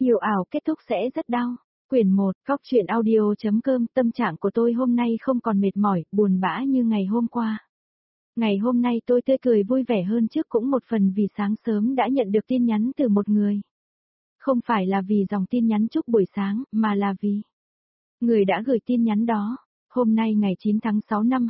Yêu ảo kết thúc sẽ rất đau. Quyển 1, Cóc truyện audio.com. Tâm trạng của tôi hôm nay không còn mệt mỏi, buồn bã như ngày hôm qua. Ngày hôm nay tôi tươi cười vui vẻ hơn trước, cũng một phần vì sáng sớm đã nhận được tin nhắn từ một người. Không phải là vì dòng tin nhắn chúc buổi sáng, mà là vì người đã gửi tin nhắn đó. Hôm nay ngày 9 tháng 6 năm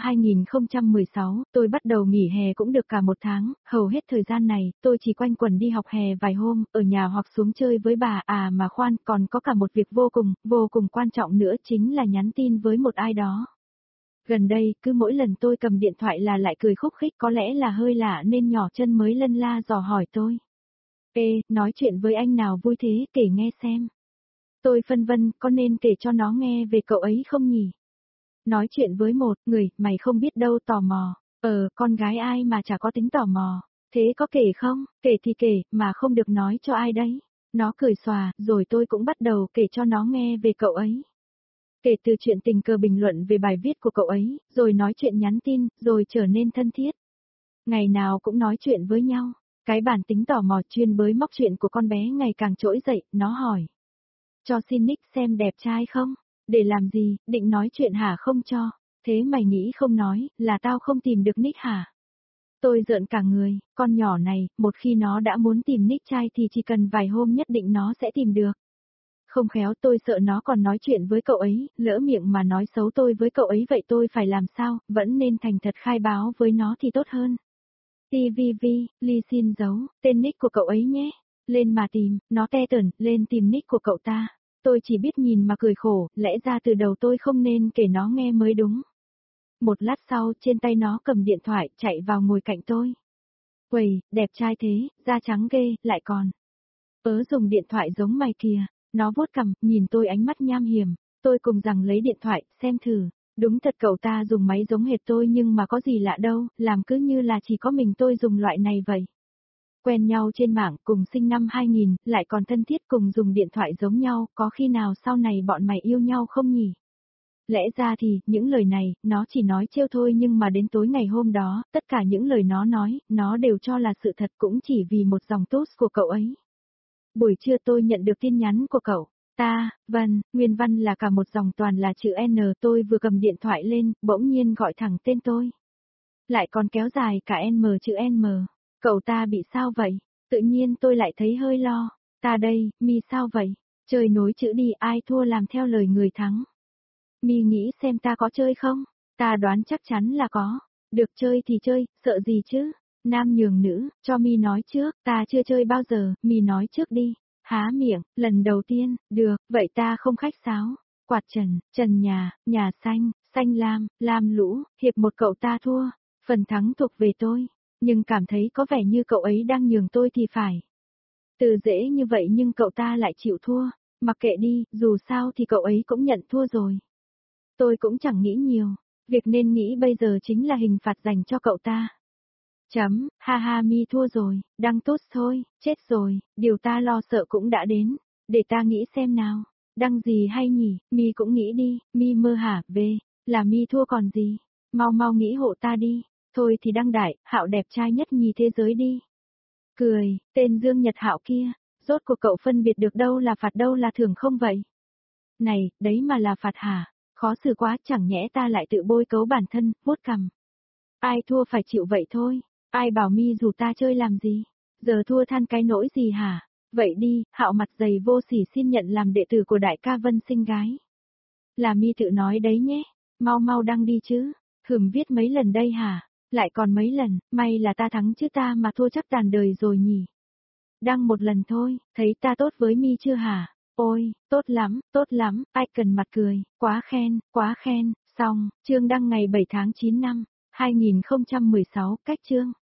2016, tôi bắt đầu nghỉ hè cũng được cả một tháng, hầu hết thời gian này, tôi chỉ quanh quẩn đi học hè vài hôm, ở nhà hoặc xuống chơi với bà. Mà khoan, còn có cả một việc vô cùng quan trọng nữa, chính là nhắn tin với một ai đó. Gần đây, cứ mỗi lần tôi cầm điện thoại là lại cười khúc khích, có lẽ là hơi lạ nên nhỏ chân mới lân la dò hỏi tôi. Ê, nói chuyện với anh nào vui thế, kể nghe xem. Tôi phân vân, có nên kể cho nó nghe về cậu ấy không nhỉ? Nói chuyện với một người, mày không biết đâu, tò mò. Con gái ai mà chả có tính tò mò. Thế có kể không? Kể thì kể, mà không được nói cho ai đấy. Nó cười xòa, rồi tôi cũng bắt đầu kể cho nó nghe về cậu ấy. Kể từ chuyện tình cờ bình luận về bài viết của cậu ấy, rồi nói chuyện nhắn tin, rồi trở nên thân thiết. Ngày nào cũng nói chuyện với nhau. Cái bản tính tò mò chuyên bới móc chuyện của con bé ngày càng trỗi dậy, nó hỏi. Cho xin nick xem đẹp trai không? Để làm gì, định nói chuyện hả? Không cho. Thế mày nghĩ không nói, là tao không tìm được nick hả? Tôi rợn cả người, con nhỏ này, một khi nó đã muốn tìm nick trai thì chỉ cần vài hôm nhất định nó sẽ tìm được. Không khéo tôi sợ nó còn nói chuyện với cậu ấy, lỡ miệng mà nói xấu tôi với cậu ấy, vậy tôi phải làm sao, vẫn nên thành thật khai báo với nó thì tốt hơn. TVV, Ly xin giấu, tên nick của cậu ấy nhé. Lên mà tìm, nó te tởn, lên tìm nick của cậu ta. Tôi chỉ biết nhìn mà cười khổ, lẽ ra từ đầu tôi không nên kể nó nghe mới đúng. Một lát sau, trên tay nó cầm điện thoại, chạy vào ngồi cạnh tôi. Uầy, đẹp trai thế, da trắng ghê, lại còn. Dùng điện thoại giống mày kìa. Nó vuốt cằm, nhìn tôi ánh mắt nham hiểm. Tôi cùng rằng lấy điện thoại, xem thử. Đúng thật cậu ta dùng máy giống hệt tôi, nhưng mà có gì lạ đâu, làm cứ như là chỉ có mình tôi dùng loại này vậy. Quen nhau trên mạng, cùng sinh năm 2000, lại còn thân thiết, cùng dùng điện thoại giống nhau, có khi nào sau này bọn mày yêu nhau không nhỉ? Lẽ ra thì, những lời này, nó chỉ nói trêu thôi, nhưng mà đến tối ngày hôm đó, tất cả những lời nó nói, nó đều cho là sự thật, cũng chỉ vì một dòng post của cậu ấy. Buổi trưa tôi nhận được tin nhắn của cậu. Nguyên văn là cả một dòng toàn là chữ N, tôi vừa cầm điện thoại lên, bỗng nhiên gọi thẳng tên tôi. Lại còn kéo dài cả M, chữ N. Cậu ta bị sao vậy? Tự nhiên tôi lại thấy hơi lo. Ta đây, mi sao vậy? Chơi nối chữ đi, ai thua làm theo lời người thắng. Mi nghĩ xem ta có chơi không? Ta đoán chắc chắn là có. Được chơi thì chơi, sợ gì chứ? Nam nhường nữ, cho mi nói trước, ta chưa chơi bao giờ, mi nói trước đi. Há miệng, lần đầu tiên, được, vậy ta không khách sáo. Quạt trần, trần nhà, nhà xanh, xanh lam, lam lũ, hiệp một cậu ta thua. Phần thắng thuộc về tôi, nhưng cảm thấy có vẻ như cậu ấy đang nhường tôi thì phải. Từ dễ như vậy nhưng cậu ta lại chịu thua, mặc kệ đi, dù sao thì cậu ấy cũng nhận thua rồi. Tôi cũng chẳng nghĩ nhiều, việc nên nghĩ bây giờ chính là hình phạt dành cho cậu ta. Ha ha, mi thua rồi, đăng tốt thôi, chết rồi, điều ta lo sợ cũng đã đến, để ta nghĩ xem nào, đăng gì hay nhỉ, mi cũng nghĩ đi, mi mơ hả, là mi thua còn gì, mau nghĩ hộ ta đi, thôi thì đăng Đại, Hạo đẹp trai nhất nhì thế giới đi. Cười, tên Dương Nhật Hạo kia, rốt cuộc cậu phân biệt được đâu là phạt đâu là thưởng không vậy? Này, đấy mà là phạt hả? Khó xử quá, chẳng nhẽ ta lại tự bôi cấu bản thân, vuốt cằm. Ai thua phải chịu vậy thôi, ai bảo mi dù ta chơi làm gì, giờ thua than cái nỗi gì hả? Vậy đi, Hạo mặt dày vô sỉ xin nhận làm đệ tử của đại ca Vân Sinh gái. Là mi tự nói đấy nhé, mau đăng đi chứ, viết mấy lần đây hả? Lại còn mấy lần, may là ta thắng chứ ta mà thua chắc tàn đời rồi nhỉ. Đăng một lần thôi, thấy ta tốt với mi chưa hả? Ôi, tốt lắm, icon mặt cười, quá khen, xong, chương đăng ngày 7 tháng 9 năm 2016, cách chương.